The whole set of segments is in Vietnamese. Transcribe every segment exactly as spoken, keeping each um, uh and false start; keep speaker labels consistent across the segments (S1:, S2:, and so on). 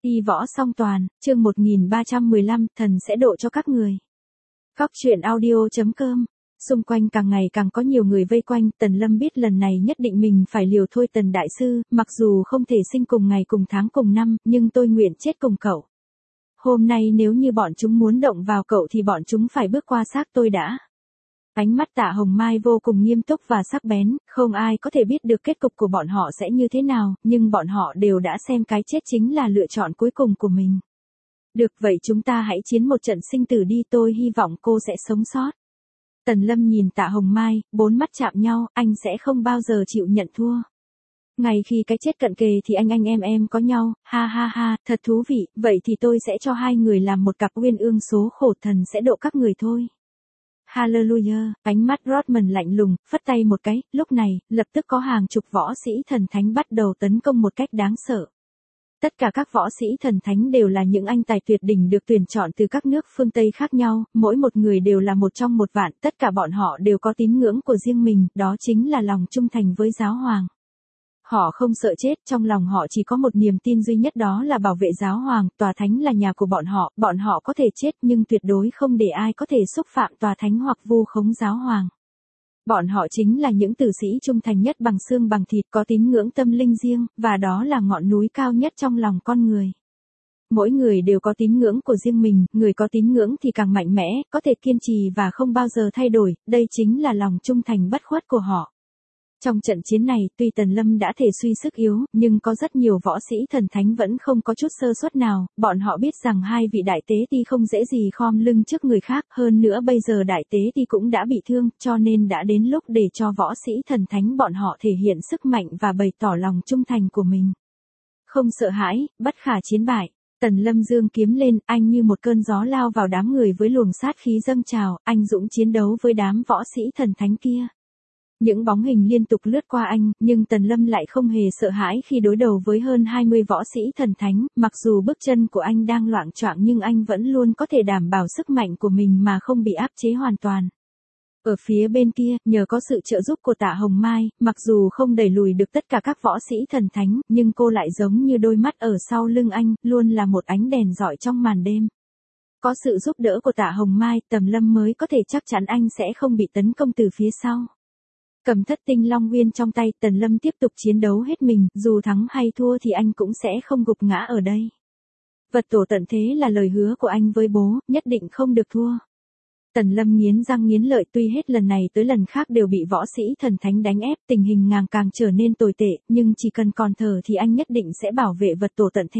S1: Y võ song toàn, chương một nghìn ba trăm mười lăm, thần sẽ độ cho các người. Góc truyện audio.com. Xung quanh càng ngày càng có nhiều người vây quanh, Tần Lâm biết lần này nhất định mình phải liều thôi. Tần đại sư, mặc dù không thể sinh cùng ngày cùng tháng cùng năm, nhưng tôi nguyện chết cùng cậu. Hôm nay nếu như bọn chúng muốn động vào cậu thì bọn chúng phải bước qua xác tôi đã. Ánh mắt Tạ Hồng Mai vô cùng nghiêm túc và sắc bén, không ai có thể biết được kết cục của bọn họ sẽ như thế nào, nhưng bọn họ đều đã xem cái chết chính là lựa chọn cuối cùng của mình. Được vậy chúng ta hãy chiến một trận sinh tử đi, tôi hy vọng cô sẽ sống sót. Tần Lâm nhìn Tạ Hồng Mai, bốn mắt chạm nhau, anh sẽ không bao giờ chịu nhận thua. Ngày khi cái chết cận kề thì anh anh em em có nhau, ha ha ha, thật thú vị, vậy thì tôi sẽ cho hai người làm một cặp uyên ương số khổ, thần sẽ độ các người thôi. Hallelujah, ánh mắt Rodman lạnh lùng, phất tay một cái, lúc này, lập tức có hàng chục võ sĩ thần thánh bắt đầu tấn công một cách đáng sợ. Tất cả các võ sĩ thần thánh đều là những anh tài tuyệt đỉnh được tuyển chọn từ các nước phương Tây khác nhau, mỗi một người đều là một trong một vạn, tất cả bọn họ đều có tín ngưỡng của riêng mình, đó chính là lòng trung thành với giáo hoàng. Họ không sợ chết, trong lòng họ chỉ có một niềm tin duy nhất, đó là bảo vệ giáo hoàng, tòa thánh là nhà của bọn họ, bọn họ có thể chết nhưng tuyệt đối không để ai có thể xúc phạm tòa thánh hoặc vu khống giáo hoàng. Bọn họ chính là những tử sĩ trung thành nhất, bằng xương bằng thịt, có tín ngưỡng tâm linh riêng, và đó là ngọn núi cao nhất trong lòng con người. Mỗi người đều có tín ngưỡng của riêng mình, người có tín ngưỡng thì càng mạnh mẽ, có thể kiên trì và không bao giờ thay đổi, đây chính là lòng trung thành bất khuất của họ. Trong trận chiến này, tuy Tần Lâm đã thể suy sức yếu, nhưng có rất nhiều võ sĩ thần thánh vẫn không có chút sơ suất nào, bọn họ biết rằng hai vị đại tế ti không dễ gì khom lưng trước người khác, hơn nữa bây giờ đại tế ti cũng đã bị thương, cho nên đã đến lúc để cho võ sĩ thần thánh bọn họ thể hiện sức mạnh và bày tỏ lòng trung thành của mình. Không sợ hãi, bất khả chiến bại. Tần Lâm giương kiếm lên, anh như một cơn gió lao vào đám người với luồng sát khí dâng trào, anh dũng chiến đấu với đám võ sĩ thần thánh kia. Những bóng hình liên tục lướt qua anh, nhưng Tần Lâm lại không hề sợ hãi khi đối đầu với hơn hai mươi võ sĩ thần thánh, mặc dù bước chân của anh đang loạng choạng nhưng anh vẫn luôn có thể đảm bảo sức mạnh của mình mà không bị áp chế hoàn toàn. Ở phía bên kia, nhờ có sự trợ giúp của Tạ Hồng Mai, mặc dù không đẩy lùi được tất cả các võ sĩ thần thánh, nhưng cô lại giống như đôi mắt ở sau lưng anh, luôn là một ánh đèn rọi trong màn đêm. Có sự giúp đỡ của Tạ Hồng Mai, Tần Lâm mới có thể chắc chắn anh sẽ không bị tấn công từ phía sau. Cầm thất tinh long nguyên trong tay, Tần Lâm tiếp tục chiến đấu hết mình, dù thắng hay thua thì anh cũng sẽ không gục ngã ở đây. Vật tổ tận thế là lời hứa của anh với bố, nhất định không được thua. Tần Lâm nghiến răng nghiến lợi, tuy hết lần này tới lần khác đều bị võ sĩ thần thánh đánh ép, tình hình càng càng trở nên tồi tệ, nhưng chỉ cần còn thở thì anh nhất định sẽ bảo vệ vật tổ tận thế.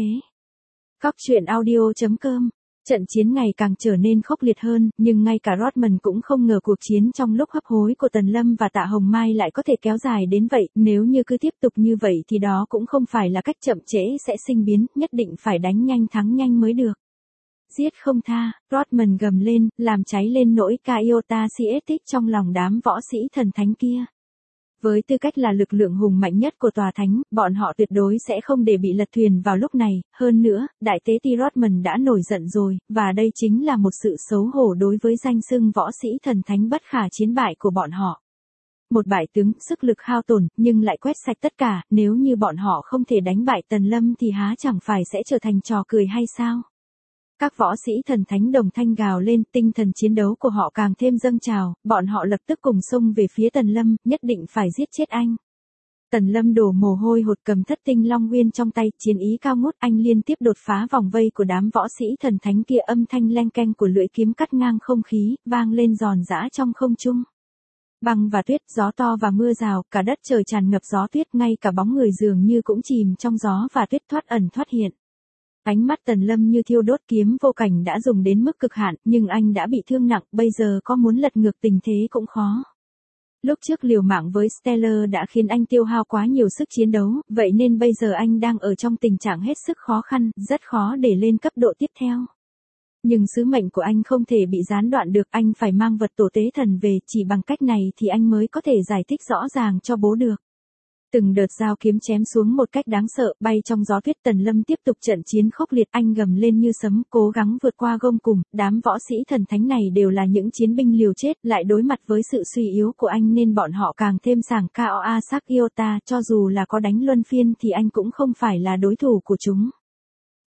S1: Góc truyện audio.com. Trận chiến ngày càng trở nên khốc liệt hơn, nhưng ngay cả Rodman cũng không ngờ cuộc chiến trong lúc hấp hối của Tần Lâm và Tạ Hồng Mai lại có thể kéo dài đến vậy, nếu như cứ tiếp tục như vậy thì đó cũng không phải là cách, chậm trễ sẽ sinh biến, nhất định phải đánh nhanh thắng nhanh mới được. Giết không tha, Rodman gầm lên, làm cháy lên nỗi Iota Sietic trong lòng đám võ sĩ thần thánh kia. Với tư cách là lực lượng hùng mạnh nhất của tòa thánh, bọn họ tuyệt đối sẽ không để bị lật thuyền vào lúc này, hơn nữa, đại tế ti Rodman đã nổi giận rồi, và đây chính là một sự xấu hổ đối với danh xưng võ sĩ thần thánh bất khả chiến bại của bọn họ. Một bại tướng, sức lực hao tổn, nhưng lại quét sạch tất cả, nếu như bọn họ không thể đánh bại Tần Lâm thì há chẳng phải sẽ trở thành trò cười hay sao? Các võ sĩ thần thánh đồng thanh gào lên, tinh thần chiến đấu của họ càng thêm dâng trào, bọn họ lập tức cùng xông về phía Tần Lâm, nhất định phải giết chết anh. Tần Lâm đổ mồ hôi hột, cầm thất tinh long nguyên trong tay, chiến ý cao ngút, anh liên tiếp đột phá vòng vây của đám võ sĩ thần thánh kia, âm thanh leng keng của lưỡi kiếm cắt ngang không khí, vang lên giòn giã trong không trung. Băng và tuyết, gió to và mưa rào, cả đất trời tràn ngập gió tuyết, ngay cả bóng người dường như cũng chìm trong gió và tuyết, thoát ẩn thoát hiện. Ánh mắt Tần Lâm như thiêu đốt, kiếm vô cảnh đã dùng đến mức cực hạn, nhưng anh đã bị thương nặng, bây giờ có muốn lật ngược tình thế cũng khó. Lúc trước liều mạng với Stellar đã khiến anh tiêu hao quá nhiều sức chiến đấu, vậy nên bây giờ anh đang ở trong tình trạng hết sức khó khăn, rất khó để lên cấp độ tiếp theo. Nhưng sứ mệnh của anh không thể bị gián đoạn được, anh phải mang vật tổ tế thần về, chỉ bằng cách này thì anh mới có thể giải thích rõ ràng cho bố được. Từng đợt dao kiếm chém xuống một cách đáng sợ, bay trong gió tuyết. Tần Lâm tiếp tục trận chiến khốc liệt, anh gầm lên như sấm, cố gắng vượt qua gông cùm, đám võ sĩ thần thánh này đều là những chiến binh liều chết, lại đối mặt với sự suy yếu của anh nên bọn họ càng thêm sảng Koa Sak Iota, cho dù là có đánh luân phiên thì anh cũng không phải là đối thủ của chúng.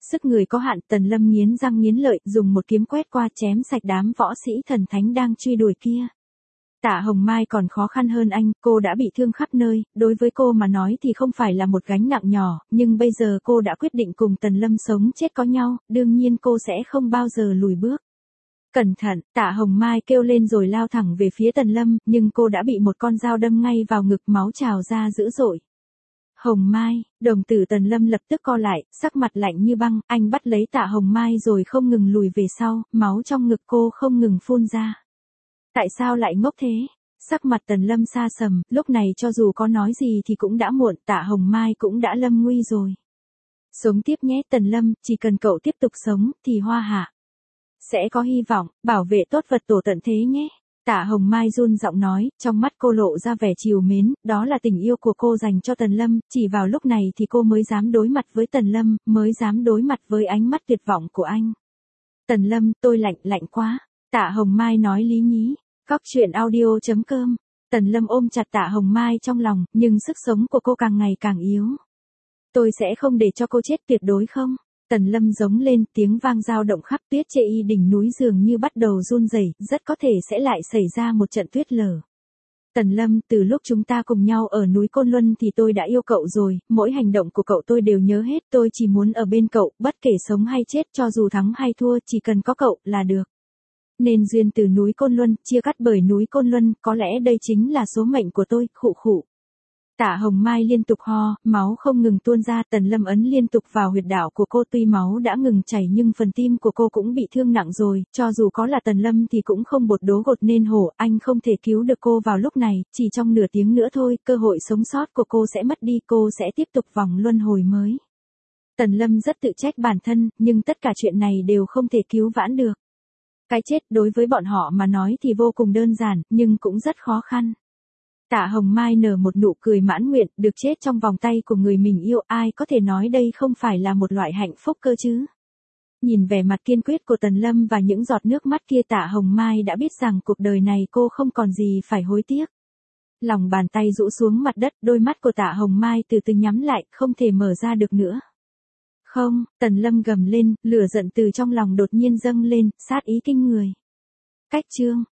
S1: Sức người có hạn, Tần Lâm nghiến răng nghiến lợi, dùng một kiếm quét qua chém sạch đám võ sĩ thần thánh đang truy đuổi kia. Tạ Hồng Mai còn khó khăn hơn anh, cô đã bị thương khắp nơi, đối với cô mà nói thì không phải là một gánh nặng nhỏ, nhưng bây giờ cô đã quyết định cùng Tần Lâm sống chết có nhau, đương nhiên cô sẽ không bao giờ lùi bước. Cẩn thận, Tạ Hồng Mai kêu lên rồi lao thẳng về phía Tần Lâm, nhưng cô đã bị một con dao đâm ngay vào ngực, máu trào ra dữ dội. Hồng Mai, đồng tử Tần Lâm lập tức co lại, sắc mặt lạnh như băng, anh bắt lấy Tạ Hồng Mai rồi không ngừng lùi về sau, máu trong ngực cô không ngừng phun ra. Tại sao lại ngốc thế? Sắc mặt Tần Lâm sa sầm, lúc này cho dù có nói gì thì cũng đã muộn, Tạ Hồng Mai cũng đã lâm nguy rồi. Sống tiếp nhé Tần Lâm, chỉ cần cậu tiếp tục sống, thì Hoa Hạ sẽ có hy vọng, bảo vệ tốt vật tổ tận thế nhé. Tạ Hồng Mai run giọng nói, trong mắt cô lộ ra vẻ trìu mến, đó là tình yêu của cô dành cho Tần Lâm, chỉ vào lúc này thì cô mới dám đối mặt với Tần Lâm, mới dám đối mặt với ánh mắt tuyệt vọng của anh. Tần Lâm, tôi lạnh, lạnh quá. Tạ Hồng Mai nói lý nhí. Cóc truyện audio chấm com. Tần Lâm ôm chặt Tạ Hồng Mai trong lòng, nhưng sức sống của cô càng ngày càng yếu. Tôi sẽ không để cho cô chết tuyệt đối không? Tần Lâm giống lên, tiếng vang dao động khắp, tuyết chê y đỉnh núi dường như bắt đầu run rẩy, rất có thể sẽ lại xảy ra một trận tuyết lở. Tần Lâm, từ lúc chúng ta cùng nhau ở núi Côn Luân thì tôi đã yêu cậu rồi, mỗi hành động của cậu tôi đều nhớ hết, tôi chỉ muốn ở bên cậu, bất kể sống hay chết, cho dù thắng hay thua, chỉ cần có cậu là được. Nên duyên từ núi Côn Luân, chia cắt bởi núi Côn Luân, có lẽ đây chính là số mệnh của tôi, khụ khụ. Tạ Hồng Mai liên tục ho, máu không ngừng tuôn ra, Tần Lâm ấn liên tục vào huyệt đạo của cô, tuy máu đã ngừng chảy nhưng phần tim của cô cũng bị thương nặng rồi, cho dù có là Tần Lâm thì cũng không bột đố gột nên hổ, anh không thể cứu được cô vào lúc này, chỉ trong nửa tiếng nữa thôi, cơ hội sống sót của cô sẽ mất đi, cô sẽ tiếp tục vòng luân hồi mới. Tần Lâm rất tự trách bản thân, nhưng tất cả chuyện này đều không thể cứu vãn được. Cái chết đối với bọn họ mà nói thì vô cùng đơn giản, nhưng cũng rất khó khăn. Tạ Hồng Mai nở một nụ cười mãn nguyện, được chết trong vòng tay của người mình yêu, ai có thể nói đây không phải là một loại hạnh phúc cơ chứ? Nhìn vẻ mặt kiên quyết của Tần Lâm và những giọt nước mắt kia, Tạ Hồng Mai đã biết rằng cuộc đời này cô không còn gì phải hối tiếc. Lòng bàn tay rũ xuống mặt đất, đôi mắt của Tạ Hồng Mai từ từ nhắm lại, không thể mở ra được nữa. Không, Tần Lâm gầm lên, lửa giận từ trong lòng đột nhiên dâng lên, sát ý kinh người. Cách chương